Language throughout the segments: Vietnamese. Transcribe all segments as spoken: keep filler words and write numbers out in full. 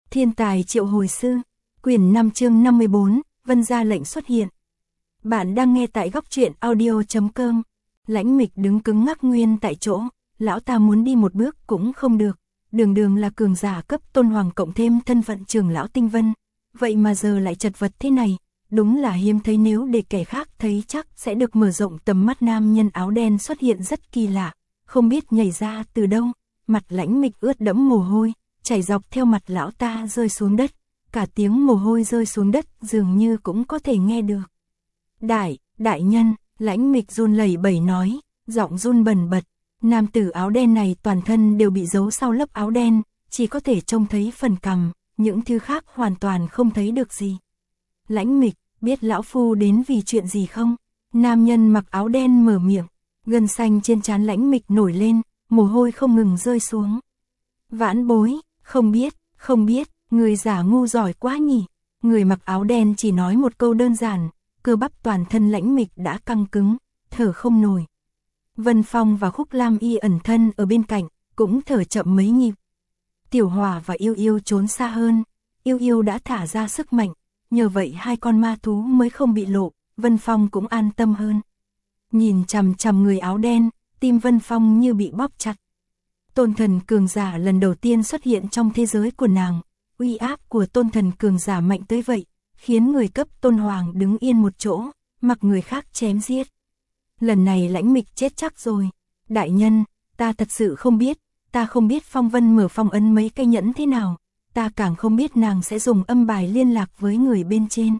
Thiên tài triệu hồi sư, quyển năm chương năm mươi bốn, Vân gia lệnh xuất hiện. Bạn đang nghe tại góc truyện audio chấm com. Lãnh Mịch đứng cứng ngắc nguyên tại chỗ, lão ta muốn đi một bước cũng không được. Đường đường là cường giả cấp tôn hoàng cộng thêm thân phận trưởng lão tinh vân, vậy mà giờ lại chật vật thế này, đúng là hiếm thấy, nếu để kẻ khác thấy chắc sẽ được mở rộng tầm mắt. Nam nhân áo đen xuất hiện rất kỳ lạ, không biết nhảy ra từ đâu, mặt Lãnh Mịch ướt đẫm mồ hôi, chảy dọc theo mặt lão ta rơi xuống đất, cả tiếng mồ hôi rơi xuống đất dường như cũng có thể nghe được. Đại, đại nhân, Lãnh Mịch run lẩy bẩy nói, giọng run bần bật. Nam tử áo đen này toàn thân đều bị giấu sau lớp áo đen, chỉ có thể trông thấy phần cằm, những thứ khác hoàn toàn không thấy được gì. Lãnh Mịch, biết lão phu đến vì chuyện gì không? Nam nhân mặc áo đen mở miệng, gân xanh trên trán Lãnh Mịch nổi lên, mồ hôi không ngừng rơi xuống. Vãn bối, không biết, không biết, người giả ngu giỏi quá nhỉ. Người mặc áo đen chỉ nói một câu đơn giản, cơ bắp toàn thân Lãnh Mịch đã căng cứng, thở không nổi. Vân Phong và Khúc Lam Y ẩn thân ở bên cạnh, cũng thở chậm mấy nhịp. Tiểu Hòa và Yêu Yêu trốn xa hơn, Yêu Yêu đã thả ra sức mạnh, nhờ vậy hai con ma thú mới không bị lộ, Vân Phong cũng an tâm hơn. Nhìn chằm chằm người áo đen, tim Vân Phong như bị bóp chặt. Tôn thần cường giả lần đầu tiên xuất hiện trong thế giới của nàng, uy áp của tôn thần cường giả mạnh tới vậy, khiến người cấp tôn hoàng đứng yên một chỗ, mặc người khác chém giết. Lần này Lãnh Mịch chết chắc rồi. Đại nhân, ta thật sự không biết, ta không biết Phong Vân mở phong ấn mấy cây nhẫn thế nào, ta càng không biết nàng sẽ dùng âm bài liên lạc với người bên trên.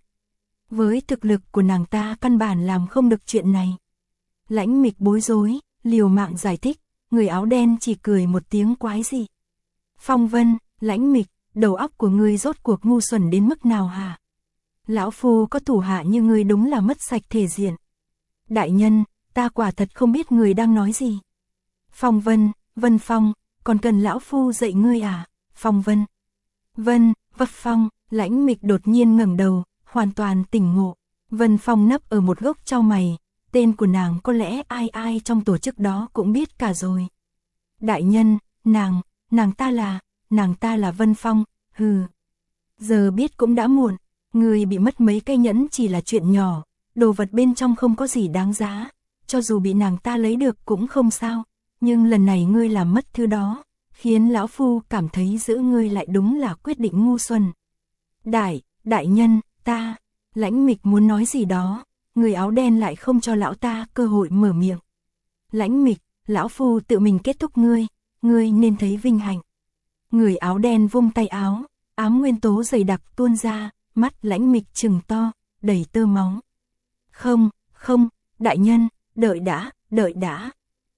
Với thực lực của nàng ta căn bản làm không được chuyện này. Lãnh Mịch bối rối, liều mạng giải thích, người áo đen chỉ cười một tiếng quái dị. Phong Vân, Lãnh Mịch, đầu óc của ngươi rốt cuộc ngu xuẩn đến mức nào hả? Lão phu có thủ hạ như ngươi đúng là mất sạch thể diện. Đại nhân, ta quả thật không biết người đang nói gì. Phong Vân, Vân Phong, còn cần lão phu dạy ngươi à? Phong Vân, Vân, Vân Phong, Lãnh Mịch đột nhiên ngẩng đầu, hoàn toàn tỉnh ngộ. Vân Phong nấp ở một gốc chau mày, tên của nàng có lẽ ai ai trong tổ chức đó cũng biết cả rồi. Đại nhân, nàng, nàng ta là, nàng ta là Vân Phong, hừ. Giờ biết cũng đã muộn, người bị mất mấy cây nhẫn chỉ là chuyện nhỏ, đồ vật bên trong không có gì đáng giá, cho dù bị nàng ta lấy được cũng không sao, nhưng lần này ngươi làm mất thứ đó, khiến lão phu cảm thấy giữ ngươi lại đúng là quyết định ngu xuẩn. Đại, đại nhân, ta, Lãnh Mịch muốn nói gì đó, người áo đen lại không cho lão ta cơ hội mở miệng. Lãnh Mịch, lão phu tự mình kết thúc ngươi, ngươi nên thấy vinh hạnh. Người áo đen vung tay áo, ám nguyên tố dày đặc tuôn ra, mắt Lãnh Mịch trừng to, đầy tơ máu. Không, không, đại nhân, đợi đã, đợi đã.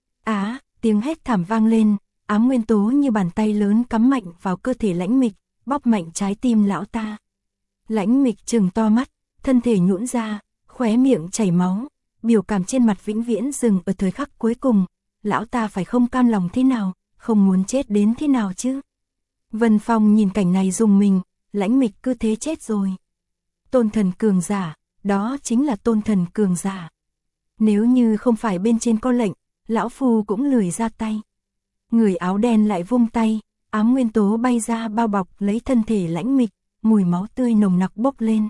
Á, tiếng hét thảm vang lên, ám nguyên tố như bàn tay lớn cắm mạnh vào cơ thể Lãnh Mịch, bóp mạnh trái tim lão ta. Lãnh Mịch trừng to mắt, thân thể nhũn ra, khóe miệng chảy máu, biểu cảm trên mặt vĩnh viễn dừng ở thời khắc cuối cùng. Lão ta phải không cam lòng thế nào, không muốn chết đến thế nào chứ? Vân Phong nhìn cảnh này rùng mình, Lãnh Mịch cứ thế chết rồi. Tôn thần cường giả, đó chính là tôn thần cường giả. Nếu như không phải bên trên có lệnh, lão phu cũng lười ra tay. Người áo đen lại vung tay, ám nguyên tố bay ra bao bọc lấy thân thể Lãnh Mịch, mùi máu tươi nồng nặc bốc lên.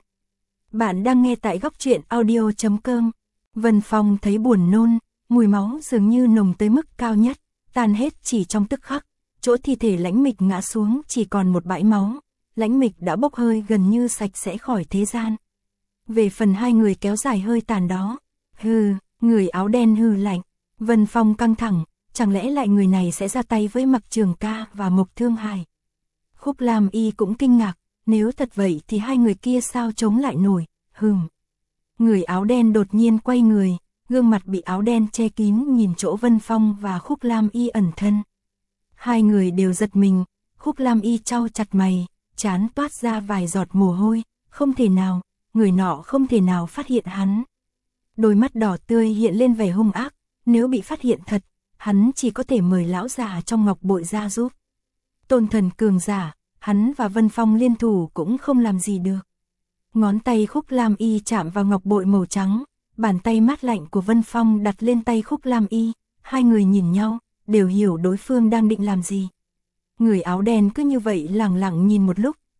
Bạn đang nghe tại góc truyện audio chấm com. Vân Phong thấy buồn nôn, mùi máu dường như nồng tới mức cao nhất, tan hết chỉ trong tức khắc, chỗ thi thể Lãnh Mịch ngã xuống chỉ còn một bãi máu, Lãnh Mịch đã bốc hơi gần như sạch sẽ khỏi thế gian. Về phần hai người kéo dài hơi tàn đó, hừ, người áo đen hừ lạnh. Vân Phong căng thẳng, chẳng lẽ lại người này sẽ ra tay với Mặc Trường Ca và Mộc Thương Hải? Khúc Lam Y cũng kinh ngạc, nếu thật vậy thì hai người kia sao chống lại nổi, hừm. Người áo đen đột nhiên quay người, gương mặt bị áo đen che kín nhìn chỗ Vân Phong và Khúc Lam Y ẩn thân. Hai người đều giật mình, Khúc Lam Y chau chặt mày, trán toát ra vài giọt mồ hôi, không thể nào, người nọ không thể nào phát hiện hắn. Đôi mắt đỏ tươi hiện lên vẻ hung ác, nếu bị phát hiện thật, hắn chỉ có thể mời lão già trong ngọc bội ra giúp. Tôn thần cường giả, hắn và Vân Phong liên thủ cũng không làm gì được. Ngón tay Khúc Lam Y chạm vào ngọc bội màu trắng, bàn tay mát lạnh của Vân Phong đặt lên tay Khúc Lam Y, hai người nhìn nhau, đều hiểu đối phương đang định làm gì. Người áo đen cứ như vậy lẳng lặng nhìn một lúc,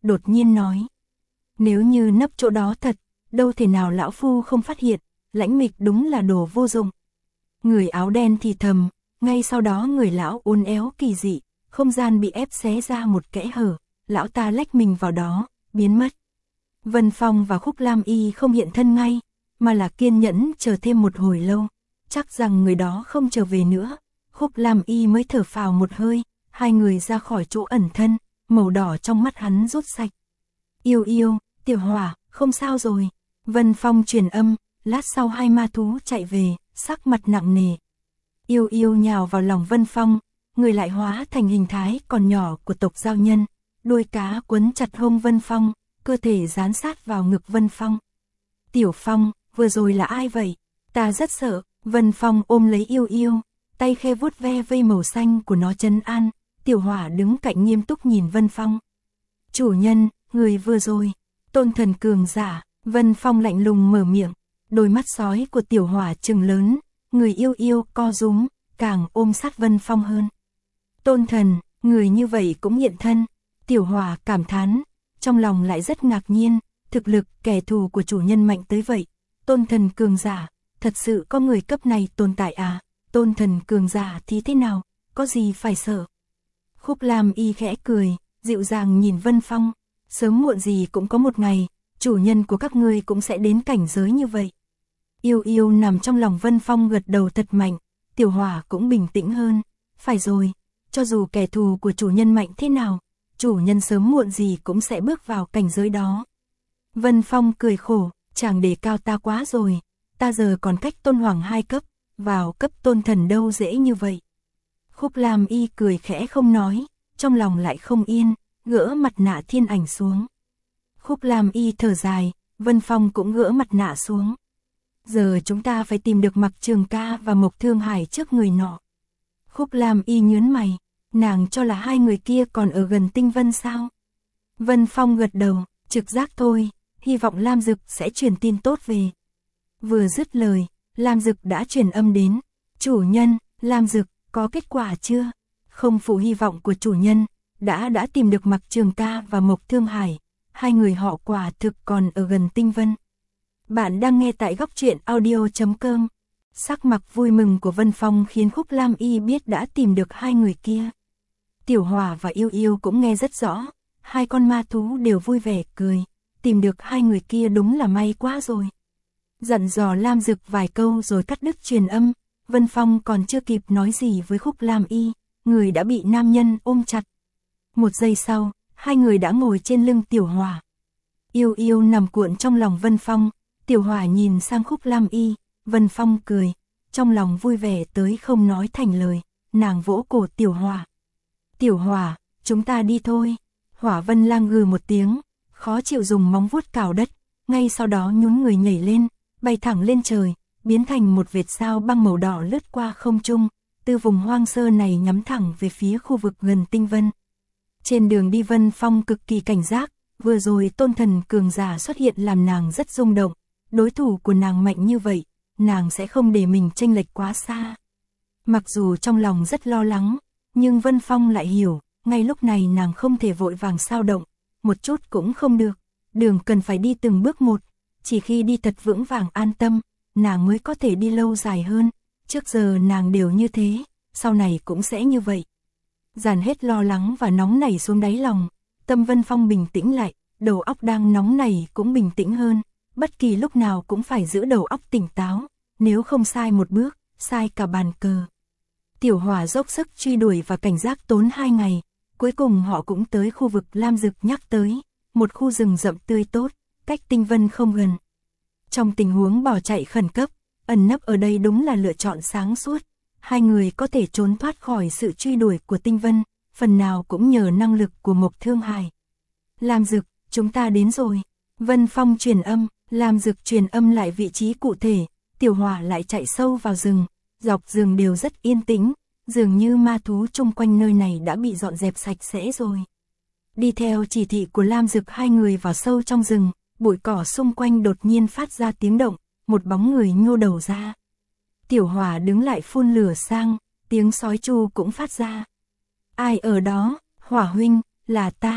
đột nhiên nói. Nếu như nấp chỗ đó thật, đâu thể nào lão phu không phát hiện, Lãnh Mịch đúng là đồ vô dụng. Người áo đen thì thầm, ngay sau đó người lão uốn éo kỳ dị, không gian bị ép xé ra một kẽ hở, lão ta lách mình vào đó, biến mất. Vân Phong và Khúc Lam Y không hiện thân ngay, mà là kiên nhẫn chờ thêm một hồi lâu, chắc rằng người đó không trở về nữa. Khúc Lam Y mới thở phào một hơi, hai người ra khỏi chỗ ẩn thân, màu đỏ trong mắt hắn rút sạch. Yêu yêu, Tiểu Hỏa, không sao rồi. Vân Phong truyền âm, lát sau hai ma thú chạy về, sắc mặt nặng nề. Yêu yêu nhào vào lòng Vân Phong, người lại hóa thành hình thái còn nhỏ của tộc giao nhân, đuôi cá quấn chặt hông Vân Phong, cơ thể dán sát vào ngực Vân Phong. Tiểu Phong, vừa rồi là ai vậy? Ta rất sợ. Vân Phong ôm lấy yêu yêu, tay khe vuốt ve vây màu xanh của nó trấn an. Tiểu Hỏa đứng cạnh nghiêm túc nhìn Vân Phong. Chủ nhân, người vừa rồi, tôn thần cường giả. Vân Phong lạnh lùng mở miệng, đôi mắt sói của Tiểu Hỏa trừng lớn, người yêu yêu co rúm, càng ôm sát Vân Phong hơn. Tôn thần, người như vậy cũng hiện thân. Tiểu Hỏa cảm thán, trong lòng lại rất ngạc nhiên, thực lực kẻ thù của chủ nhân mạnh tới vậy. Tôn thần cường giả, thật sự có người cấp này tồn tại à? Tôn thần cường giả thì thế nào, có gì phải sợ? Khúc Lam Y khẽ cười, dịu dàng nhìn Vân Phong, sớm muộn gì cũng có một ngày, chủ nhân của các ngươi cũng sẽ đến cảnh giới như vậy. Yêu yêu nằm trong lòng Vân Phong gật đầu thật mạnh, Tiểu Hỏa cũng bình tĩnh hơn. Phải rồi, cho dù kẻ thù của chủ nhân mạnh thế nào, chủ nhân sớm muộn gì cũng sẽ bước vào cảnh giới đó. Vân Phong cười khổ, chàng đề cao ta quá rồi, ta giờ còn cách tôn hoàng hai cấp, vào cấp tôn thần đâu dễ như vậy. Khúc Lam Y cười khẽ không nói, trong lòng lại không yên, gỡ mặt nạ thiên ảnh xuống. Khúc Lam Y thở dài, Vân Phong cũng gỡ mặt nạ xuống. Giờ chúng ta phải tìm được Mặc Trường Ca và Mộc Thương Hải trước người nọ. Khúc Lam Y nhớn mày, nàng cho là hai người kia còn ở gần Tinh Vân sao? Vân Phong gật đầu, trực giác thôi, hy vọng Lam Dực sẽ truyền tin tốt về. Vừa dứt lời, Lam Dực đã truyền âm đến. Chủ nhân, Lam Dực, có kết quả chưa? Không phụ hy vọng của chủ nhân, đã đã tìm được Mặc Trường Ca và Mộc Thương Hải. Hai người họ quả thực còn ở gần Tinh Vân. Bạn đang nghe tại góc truyện audio chấm com. Sắc mặt vui mừng của Vân Phong khiến Khúc Lam Y biết đã tìm được hai người kia. Tiểu Hỏa và Yêu Yêu cũng nghe rất rõ, hai con ma thú đều vui vẻ cười, tìm được hai người kia đúng là may quá rồi. Dặn dò Lam Dực vài câu rồi cắt đứt truyền âm, Vân Phong còn chưa kịp nói gì với Khúc Lam Y, người đã bị nam nhân ôm chặt. Một giây sau, hai người đã ngồi trên lưng Tiểu Hỏa. Yêu Yêu nằm cuộn trong lòng Vân Phong, Tiểu Hỏa nhìn sang Khúc Lam Y, Vân Phong cười, trong lòng vui vẻ tới không nói thành lời, nàng vỗ cổ Tiểu Hỏa. Tiểu Hỏa, chúng ta đi thôi. Hỏa Vân Lang gừ một tiếng, khó chịu dùng móng vuốt cào đất, ngay sau đó nhún người nhảy lên, bay thẳng lên trời, biến thành một vệt sao băng màu đỏ lướt qua không trung, từ vùng hoang sơ này nhắm thẳng về phía khu vực gần Tinh Vân. Trên đường đi Vân Phong cực kỳ cảnh giác, vừa rồi tôn thần cường giả xuất hiện làm nàng rất rung động, đối thủ của nàng mạnh như vậy, nàng sẽ không để mình chênh lệch quá xa. Mặc dù trong lòng rất lo lắng, nhưng Vân Phong lại hiểu, ngay lúc này nàng không thể vội vàng xao động, một chút cũng không được, đường cần phải đi từng bước một, chỉ khi đi thật vững vàng an tâm, nàng mới có thể đi lâu dài hơn, trước giờ nàng đều như thế, sau này cũng sẽ như vậy. Dàn hết lo lắng và nóng nảy xuống đáy lòng, tâm Vân Phong bình tĩnh lại, đầu óc đang nóng nảy cũng bình tĩnh hơn, bất kỳ lúc nào cũng phải giữ đầu óc tỉnh táo, nếu không sai một bước, sai cả bàn cờ. Tiểu Hỏa dốc sức truy đuổi và cảnh giác tốn hai ngày, cuối cùng họ cũng tới khu vực Lam Dực nhắc tới, một khu rừng rậm tươi tốt, cách Tinh Vân không gần. Trong tình huống bỏ chạy khẩn cấp, ẩn nấp ở đây đúng là lựa chọn sáng suốt, hai người có thể trốn thoát khỏi sự truy đuổi của Tinh Vân, phần nào cũng nhờ năng lực của Mộc Thương Hải. Lam Dực, chúng ta đến rồi. Vân Phong truyền âm, Lam Dực truyền âm lại vị trí cụ thể, Tiểu Hỏa lại chạy sâu vào rừng, dọc rừng đều rất yên tĩnh, dường như ma thú chung quanh nơi này đã bị dọn dẹp sạch sẽ rồi. Đi theo chỉ thị của Lam Dực hai người vào sâu trong rừng, bụi cỏ xung quanh đột nhiên phát ra tiếng động, một bóng người nhô đầu ra. Tiểu Hỏa đứng lại phun lửa sang, tiếng sói tru cũng phát ra. Ai ở đó? Hỏa huynh, là ta.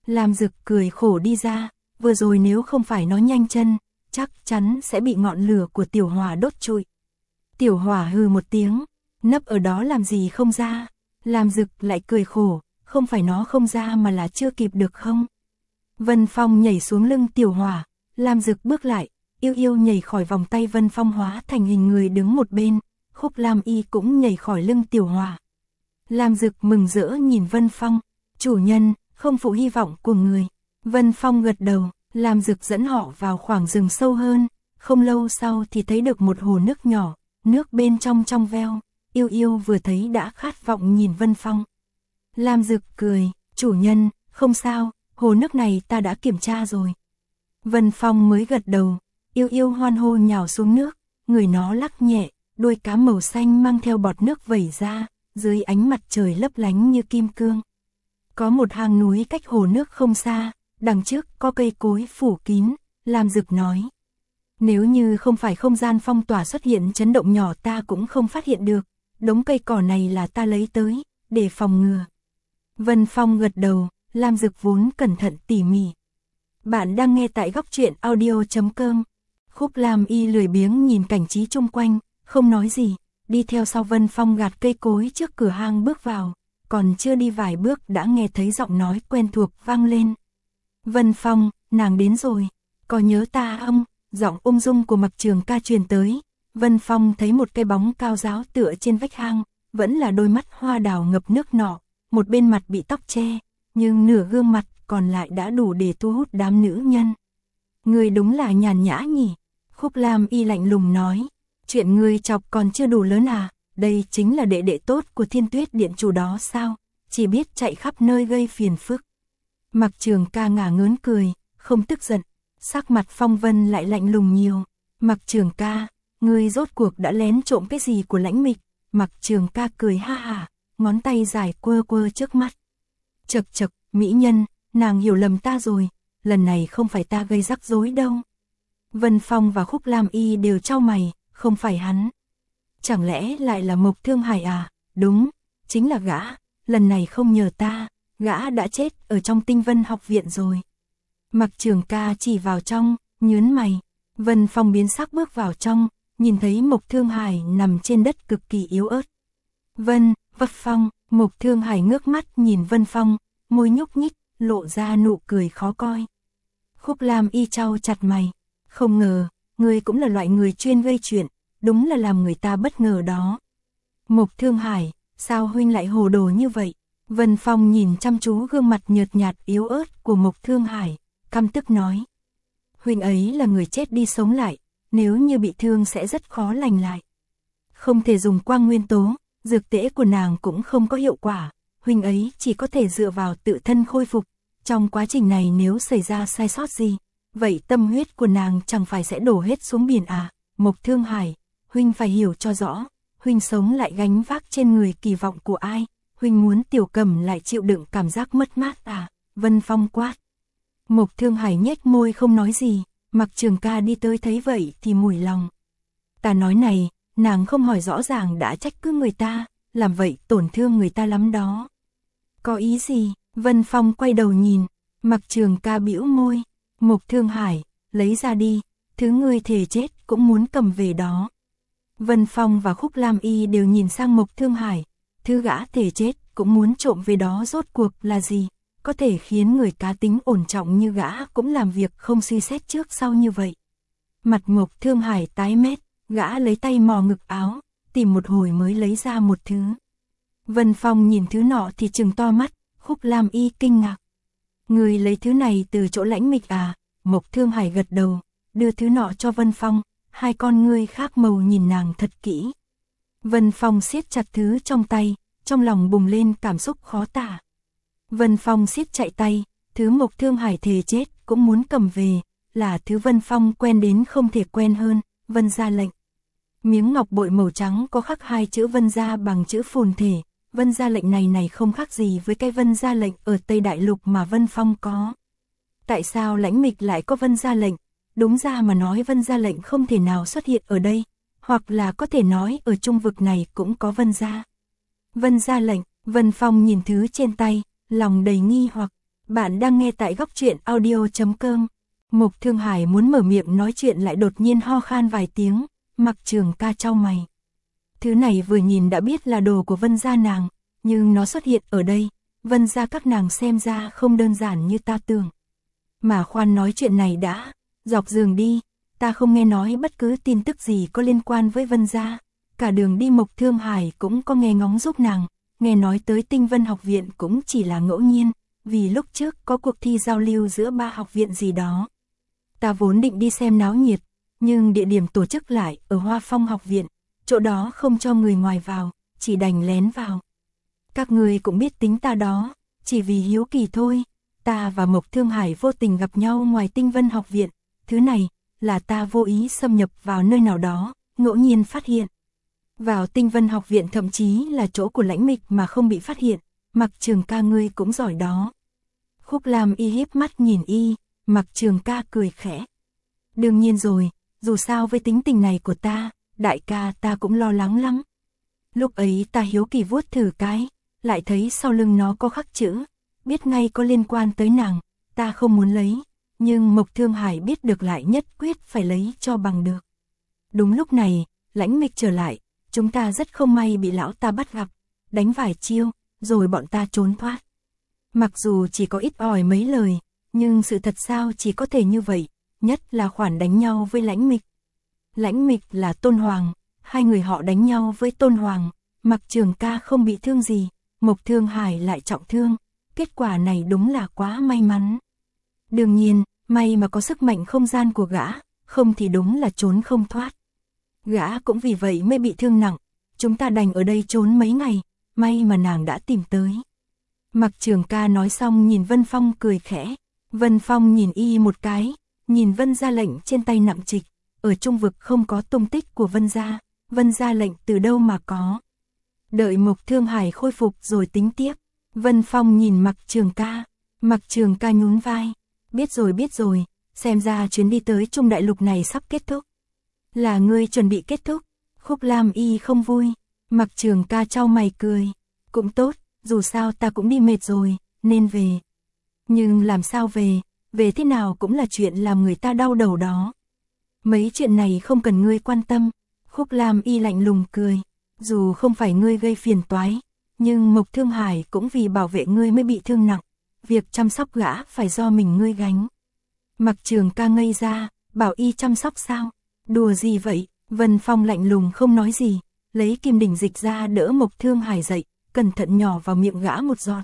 Lam Dực cười khổ đi ra, vừa rồi nếu không phải nó nhanh chân, chắc chắn sẽ bị ngọn lửa của tiểu hỏa đốt trụi. Tiểu hỏa hừ một tiếng, nấp ở đó làm gì không ra. Lam Dực lại cười khổ, không phải nó không ra mà là chưa kịp được không. Vân Phong nhảy xuống lưng tiểu hỏa, Lam Dực bước lại, yêu yêu nhảy khỏi vòng tay Vân Phong hóa thành hình người đứng một bên, Khúc Lam Y cũng nhảy khỏi lưng tiểu hỏa. Lam Dực mừng rỡ nhìn Vân Phong, chủ nhân, không phụ hy vọng của người. Vân Phong gật đầu, Lam Dực dẫn họ vào khoảng rừng sâu hơn, không lâu sau thì thấy được một hồ nước nhỏ, nước bên trong trong veo, yêu yêu vừa thấy đã khát vọng nhìn Vân Phong. Lam Dực cười, chủ nhân, không sao, hồ nước này ta đã kiểm tra rồi. Vân Phong mới gật đầu, yêu yêu hoan hô nhào xuống nước, người nó lắc nhẹ, đuôi cá màu xanh mang theo bọt nước vẩy ra, dưới ánh mặt trời lấp lánh như kim cương. Có một hang núi cách hồ nước không xa, đằng trước có cây cối phủ kín, Lam Dực nói. Nếu như không phải không gian phong tỏa xuất hiện chấn động nhỏ ta cũng không phát hiện được, đống cây cỏ này là ta lấy tới, để phòng ngừa. Vân Phong gật đầu, Lam Dực vốn cẩn thận tỉ mỉ. Bạn đang nghe tại góc truyện audio chấm com. Khúc Lam Y lười biếng nhìn cảnh trí chung quanh, không nói gì, đi theo sau Vân Phong gạt cây cối trước cửa hang bước vào, còn chưa đi vài bước đã nghe thấy giọng nói quen thuộc vang lên. Vân Phong, nàng đến rồi, có nhớ ta không? Giọng ung dung của Mặc Trường Ca truyền tới. Vân Phong thấy một cái bóng cao ráo tựa trên vách hang, vẫn là đôi mắt hoa đào ngập nước nọ, một bên mặt bị tóc che, nhưng nửa gương mặt còn lại đã đủ để thu hút đám nữ nhân. Người đúng là nhàn nhã nhỉ? Khúc Lam Y lạnh lùng nói, chuyện người chọc còn chưa đủ lớn à, đây chính là đệ đệ tốt của Thiên Tuyết Điện chủ đó sao, chỉ biết chạy khắp nơi gây phiền phức. Mặc Trường Ca ngả ngớn cười, không tức giận, sắc mặt Phong Vân lại lạnh lùng nhiều. Mặc Trường Ca, ngươi rốt cuộc đã lén trộm cái gì của Lãnh Mịch? Mặc Trường Ca cười ha hả, ngón tay dài quơ quơ trước mắt. Chậc chậc, mỹ nhân, nàng hiểu lầm ta rồi, lần này không phải ta gây rắc rối đâu. Vân Phong và Khúc Lam Y đều chau mày, không phải hắn. Chẳng lẽ lại là Mộc Thương Hải à? Đúng, chính là gã, lần này không nhờ ta, gã đã chết ở trong Tinh Vân học viện rồi. Mặc Trường Ca chỉ vào trong, nhớn mày. Vân Phong biến sắc bước vào trong, nhìn thấy Mộc Thương Hải nằm trên đất cực kỳ yếu ớt. Vân, Vân Phong, Mộc Thương Hải ngước mắt nhìn Vân Phong, môi nhúc nhích, lộ ra nụ cười khó coi. Khúc Lam Y chau chặt mày, không ngờ, ngươi cũng là loại người chuyên gây chuyện, đúng là làm người ta bất ngờ đó. Mộc Thương Hải, sao huynh lại hồ đồ như vậy? Vân Phong nhìn chăm chú gương mặt nhợt nhạt yếu ớt của Mộc Thương Hải, căm tức nói. Huynh ấy là người chết đi sống lại, nếu như bị thương sẽ rất khó lành lại. Không thể dùng quang nguyên tố, dược tễ của nàng cũng không có hiệu quả, huynh ấy chỉ có thể dựa vào tự thân khôi phục. Trong quá trình này nếu xảy ra sai sót gì, vậy tâm huyết của nàng chẳng phải sẽ đổ hết xuống biển à? Mộc Thương Hải, huynh phải hiểu cho rõ, huynh sống lại gánh vác trên người kỳ vọng của ai? Huynh muốn Tiểu Cẩm lại chịu đựng cảm giác mất mát à? Vân Phong quát. Mộc Thương Hải nhếch môi không nói gì, Mặc Trường Ca đi tới thấy vậy thì mủi lòng. Ta nói này, nàng không hỏi rõ ràng đã trách cứ người ta, làm vậy tổn thương người ta lắm đó. Có ý gì? Vân Phong quay đầu nhìn, Mặc Trường Ca bĩu môi. Mộc Thương Hải, lấy ra đi, thứ ngươi thề chết cũng muốn cầm về đó. Vân Phong và Khúc Lam Y đều nhìn sang Mộc Thương Hải, thứ gã thề chết cũng muốn trộm về đó rốt cuộc là gì? Có thể khiến người cá tính ổn trọng như gã cũng làm việc không suy xét trước sau như vậy. Mặt Mộc Thương Hải tái mét, gã lấy tay mò ngực áo, tìm một hồi mới lấy ra một thứ. Vân Phong nhìn thứ nọ thì trừng to mắt, Khúc Lam Y kinh ngạc. Người lấy thứ này từ chỗ Lãnh Mịch à? Mộc Thương Hải gật đầu, đưa thứ nọ cho Vân Phong, hai con ngươi khác màu nhìn nàng thật kỹ. Vân Phong siết chặt thứ trong tay, trong lòng bùng lên cảm xúc khó tả. Vân Phong siết chạy tay, thứ Mộc Thương Hải thề chết cũng muốn cầm về, là thứ Vân Phong quen đến không thể quen hơn, Vân gia lệnh. Miếng ngọc bội màu trắng có khắc hai chữ Vân gia bằng chữ phồn thể, Vân gia lệnh này này không khác gì với cái Vân gia lệnh ở Tây Đại Lục mà Vân Phong có. Tại sao Lãnh Mịch lại có Vân gia lệnh? Đúng ra mà nói Vân gia lệnh không thể nào xuất hiện ở đây, hoặc là có thể nói ở trung vực này cũng có Vân gia. Vân gia lệnh, Vân Phong nhìn thứ trên tay, lòng đầy nghi hoặc, Bạn đang nghe tại góc truyện audio.com. Mục Thương Hải muốn mở miệng nói chuyện lại đột nhiên ho khan vài tiếng, Mặc Trường Ca chau mày. Thứ này vừa nhìn đã biết là đồ của Vân gia nàng, nhưng nó xuất hiện ở đây, Vân gia các nàng xem ra không đơn giản như ta tưởng. Mà khoan nói chuyện này đã, dọc giường đi, ta không nghe nói bất cứ tin tức gì có liên quan với Vân gia. Cả đường đi Mục Thương Hải cũng có nghe ngóng giúp nàng, nghe nói tới Tinh Vân học viện cũng chỉ là ngẫu nhiên, vì lúc trước có cuộc thi giao lưu giữa ba học viện gì đó. Ta vốn định đi xem náo nhiệt, nhưng địa điểm tổ chức lại ở Hoa Phong học viện, chỗ đó không cho người ngoài vào, chỉ đành lén vào. Các người cũng biết tính ta đó, chỉ vì hiếu kỳ thôi. Ta và Mộc Thương Hải vô tình gặp nhau ngoài Tinh Vân học viện, thứ này là ta vô ý xâm nhập vào nơi nào đó, ngẫu nhiên phát hiện. Vào Tinh Vân học viện thậm chí là chỗ của Lãnh Mịch mà không bị phát hiện, Mặc Trường Ca ngươi cũng giỏi đó. Khúc Lam Y híp mắt nhìn y, Mặc Trường Ca cười khẽ. Đương nhiên rồi, dù sao với tính tình này của ta, đại ca ta cũng lo lắng lắm. Lúc ấy ta hiếu kỳ vuốt thử cái, lại thấy sau lưng nó có khắc chữ, biết ngay có liên quan tới nàng, ta không muốn lấy, nhưng Mộc Thương Hải biết được lại nhất quyết phải lấy cho bằng được. Đúng lúc này, Lãnh Mịch trở lại, chúng ta rất không may bị lão ta bắt gặp, đánh vài chiêu, rồi bọn ta trốn thoát. Mặc dù chỉ có ít ỏi mấy lời, nhưng sự thật sao chỉ có thể như vậy, nhất là khoản đánh nhau với Lãnh Mịch. Lãnh Mịch là Tôn Hoàng, hai người họ đánh nhau với Tôn Hoàng, Mặc Trường Ca không bị thương gì, Mộc Thương Hải lại trọng thương, kết quả này đúng là quá may mắn. Đương nhiên, may mà có sức mạnh không gian của gã, không thì đúng là trốn không thoát. Gã cũng vì vậy mới bị thương nặng, chúng ta đành ở đây trốn mấy ngày, may mà nàng đã tìm tới. Mặc Trường Ca nói xong nhìn Vân Phong cười khẽ, Vân Phong nhìn y một cái, nhìn Vân gia lệnh trên tay nặng trịch, ở trung vực không có tung tích của Vân gia, Vân gia lệnh từ đâu mà có. Đợi Mộc Thương Hải khôi phục rồi tính tiếp. Vân Phong nhìn Mặc Trường Ca, Mặc Trường Ca nhún vai, biết rồi biết rồi, xem ra chuyến đi tới Trung Đại Lục này sắp kết thúc. Là ngươi chuẩn bị kết thúc? Khúc Lam Y không vui, Mặc Trường Ca chau mày cười, cũng tốt, dù sao ta cũng đi mệt rồi, nên về. Nhưng làm sao về, về thế nào cũng là chuyện làm người ta đau đầu đó. Mấy chuyện này không cần ngươi quan tâm, Khúc Lam Y lạnh lùng cười, dù không phải ngươi gây phiền toái, nhưng Mộc Thương Hải cũng vì bảo vệ ngươi mới bị thương nặng, việc chăm sóc gã phải do mình ngươi gánh. Mặc Trường Ca ngây ra, bảo y chăm sóc sao? Đùa gì vậy? Vân Phong lạnh lùng không nói gì, lấy kim đỉnh dịch ra đỡ Mộc Thương Hải dậy, cẩn thận nhỏ vào miệng gã một giọt.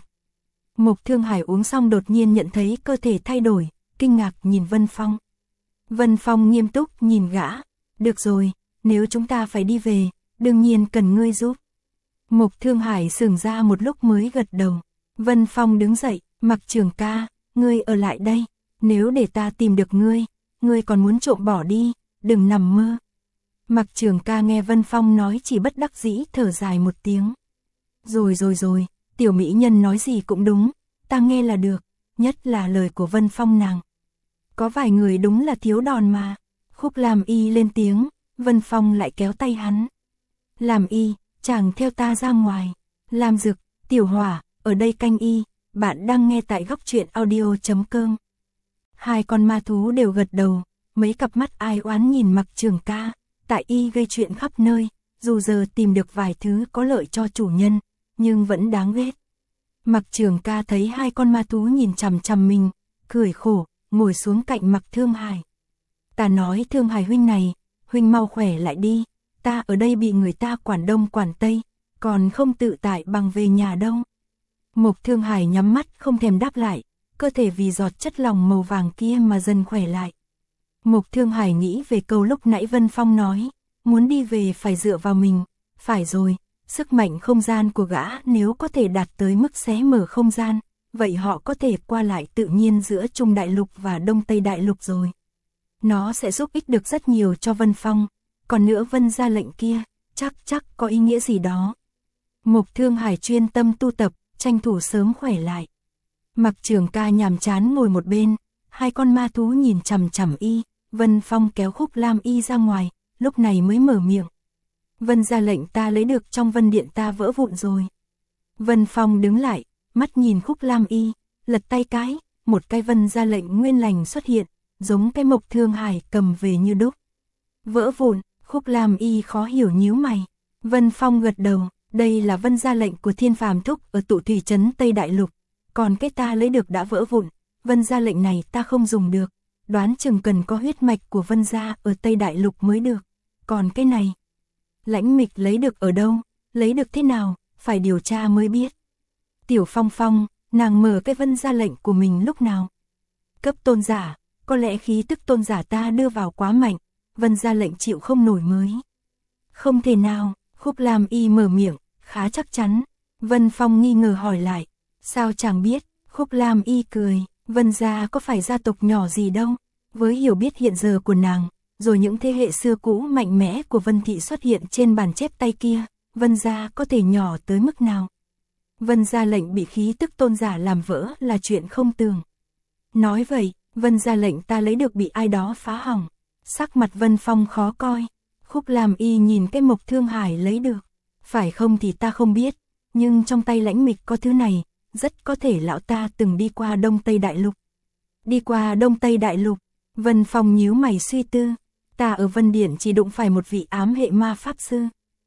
Mộc Thương Hải uống xong đột nhiên nhận thấy cơ thể thay đổi, kinh ngạc nhìn Vân Phong. Vân Phong nghiêm túc nhìn gã, được rồi, nếu chúng ta phải đi về, đương nhiên cần ngươi giúp. Mộc Thương Hải sững ra một lúc mới gật đầu. Vân Phong đứng dậy, Mặc Trường Ca, ngươi ở lại đây, nếu để ta tìm được ngươi, ngươi còn muốn trộm bỏ đi, đừng nằm mơ. Mặc Trường Ca nghe Vân Phong nói chỉ bất đắc dĩ thở dài một tiếng. Rồi rồi rồi, tiểu mỹ nhân nói gì cũng đúng, ta nghe là được, nhất là lời của Vân Phong nàng. Có vài người đúng là thiếu đòn mà. Khúc Lam Y lên tiếng, Vân Phong lại kéo tay hắn. Làm Y, chàng theo ta ra ngoài. Lam Dực, Tiểu Hỏa, ở đây canh y, bạn đang nghe tại góc truyện audio.com. Hai con ma thú đều gật đầu, mấy cặp mắt ai oán nhìn Mặc Trường Ca, tại y gây chuyện khắp nơi, dù giờ tìm được vài thứ có lợi cho chủ nhân, nhưng vẫn đáng ghét. Mặc Trường Ca thấy hai con ma thú nhìn chằm chằm mình, cười khổ, ngồi xuống cạnh Mặc Thương Hải. Ta nói Thương Hải huynh này, huynh mau khỏe lại đi, ta ở đây bị người ta quản đông quản tây, còn không tự tại bằng về nhà đâu. Mộc Thương Hải nhắm mắt không thèm đáp lại, cơ thể vì giọt chất lỏng màu vàng kia mà dần khỏe lại. Mộc Thương Hải nghĩ về câu lúc nãy Vân Phong nói, muốn đi về phải dựa vào mình, phải rồi, sức mạnh không gian của gã nếu có thể đạt tới mức xé mở không gian, vậy họ có thể qua lại tự nhiên giữa Trung Đại Lục và Đông Tây Đại Lục rồi. Nó sẽ giúp ích được rất nhiều cho Vân Phong, còn nữa Vân gia lệnh kia, chắc chắc có ý nghĩa gì đó. Mộc Thương Hải chuyên tâm tu tập, tranh thủ sớm khỏe lại. Mặc Trường Ca nhàm chán ngồi một bên, hai con ma thú nhìn chằm chằm y, Vân Phong kéo Khúc Lam Y ra ngoài, lúc này mới mở miệng. Vân gia lệnh ta lấy được trong Vân Điện ta vỡ vụn rồi. Vân Phong đứng lại, mắt nhìn Khúc Lam Y, lật tay cái, một cái vân gia lệnh nguyên lành xuất hiện, giống cái mộc thương hải cầm về như đúc. Vỡ vụn, Khúc Lam Y khó hiểu nhíu mày. Vân Phong gật đầu, đây là vân gia lệnh của Thiên Phàm Thúc ở tụ thủy trấn Tây Đại Lục, còn cái ta lấy được đã vỡ vụn, vân gia lệnh này ta không dùng được, đoán chừng cần có huyết mạch của vân gia ở Tây Đại Lục mới được, còn cái này, Lãnh Mịch lấy được ở đâu, lấy được thế nào, phải điều tra mới biết. Tiểu Phong Phong, nàng mở cái vân gia lệnh của mình lúc nào? Cấp tôn giả, có lẽ khí tức tôn giả ta đưa vào quá mạnh, vân gia lệnh chịu không nổi mới. Không thể nào, Khúc Lam Y mở miệng, khá chắc chắn. Vân Phong nghi ngờ hỏi lại, sao chàng biết? Khúc Lam Y cười, vân gia có phải gia tộc nhỏ gì đâu, với hiểu biết hiện giờ của nàng, rồi những thế hệ xưa cũ mạnh mẽ của Vân Thị xuất hiện trên bàn chép tay kia, vân gia có thể nhỏ tới mức nào? Vân gia lệnh bị khí tức tôn giả làm vỡ là chuyện không tưởng. Nói vậy, vân gia lệnh ta lấy được bị ai đó phá hỏng. Sắc mặt Vân Phong khó coi. Khúc Lam Y nhìn cái mộc thương hải lấy được. Phải không thì ta không biết, nhưng trong tay Lãnh Mịch có thứ này, rất có thể lão ta từng đi qua Đông Tây Đại Lục. Đi qua Đông Tây Đại Lục, Vân Phong nhíu mày suy tư. Ta ở Vân Điển chỉ đụng phải một vị ám hệ ma pháp sư.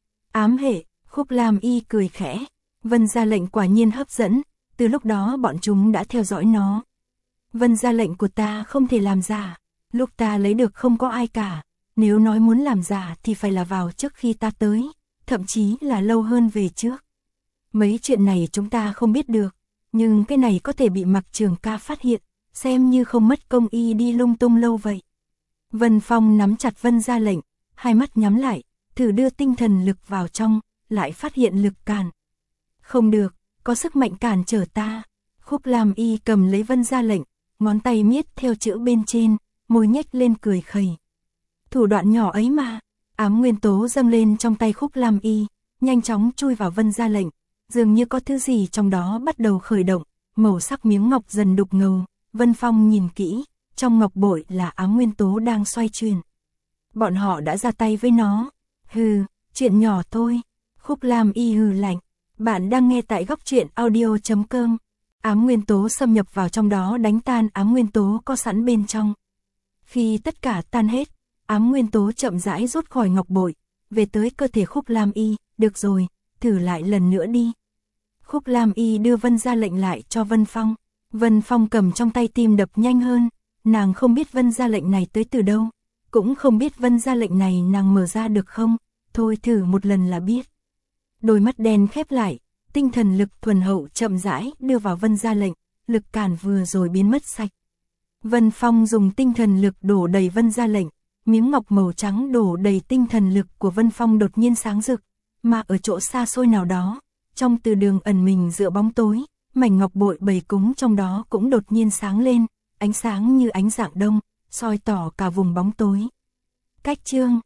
Ám hệ, Khúc Lam Y cười khẽ. Vân gia lệnh quả nhiên hấp dẫn, từ lúc đó bọn chúng đã theo dõi nó. Vân gia lệnh của ta không thể làm giả, lúc ta lấy được không có ai cả, nếu nói muốn làm giả thì phải là vào trước khi ta tới, thậm chí là lâu hơn về trước. Mấy chuyện này chúng ta không biết được, nhưng cái này có thể bị Mặc Trường Ca phát hiện, xem như không mất công y đi lung tung lâu vậy. Vân Phong nắm chặt vân gia lệnh, hai mắt nhắm lại, thử đưa tinh thần lực vào trong, lại phát hiện lực cản. Không được, có sức mạnh cản trở ta. Khúc Lam Y cầm lấy vân gia lệnh, ngón tay miết theo chữ bên trên, môi nhếch lên cười khẩy. Thủ đoạn nhỏ ấy mà, ám nguyên tố dâng lên trong tay Khúc Lam Y, nhanh chóng chui vào vân gia lệnh, dường như có thứ gì trong đó bắt đầu khởi động, màu sắc miếng ngọc dần đục ngầu. Vân Phong nhìn kỹ, trong ngọc bội là ám nguyên tố đang xoay chuyển. Bọn họ đã ra tay với nó. Hừ, chuyện nhỏ thôi. Khúc Lam Y hừ lạnh. Bạn đang nghe tại góc truyện audio chấm com. Ám nguyên tố xâm nhập vào trong đó đánh tan ám nguyên tố có sẵn bên trong. Khi tất cả tan hết, ám nguyên tố chậm rãi rút khỏi ngọc bội, về tới cơ thể Khúc Lam Y. Được rồi, thử lại lần nữa đi. Khúc Lam Y đưa vân gia lệnh lại cho Vân Phong. Vân Phong cầm trong tay tim đập nhanh hơn. Nàng không biết vân gia lệnh này tới từ đâu, cũng không biết vân gia lệnh này nàng mở ra được không, thôi thử một lần là biết. Đôi mắt đen khép lại, tinh thần lực thuần hậu chậm rãi đưa vào vân gia lệnh, lực cản vừa rồi biến mất sạch. Vân Phong dùng tinh thần lực đổ đầy vân gia lệnh, miếng ngọc màu trắng đổ đầy tinh thần lực của Vân Phong đột nhiên sáng rực, mà ở chỗ xa xôi nào đó, trong từ đường ẩn mình giữa bóng tối, mảnh ngọc bội bầy cúng trong đó cũng đột nhiên sáng lên, ánh sáng như ánh rạng đông, soi tỏ cả vùng bóng tối. Cách chương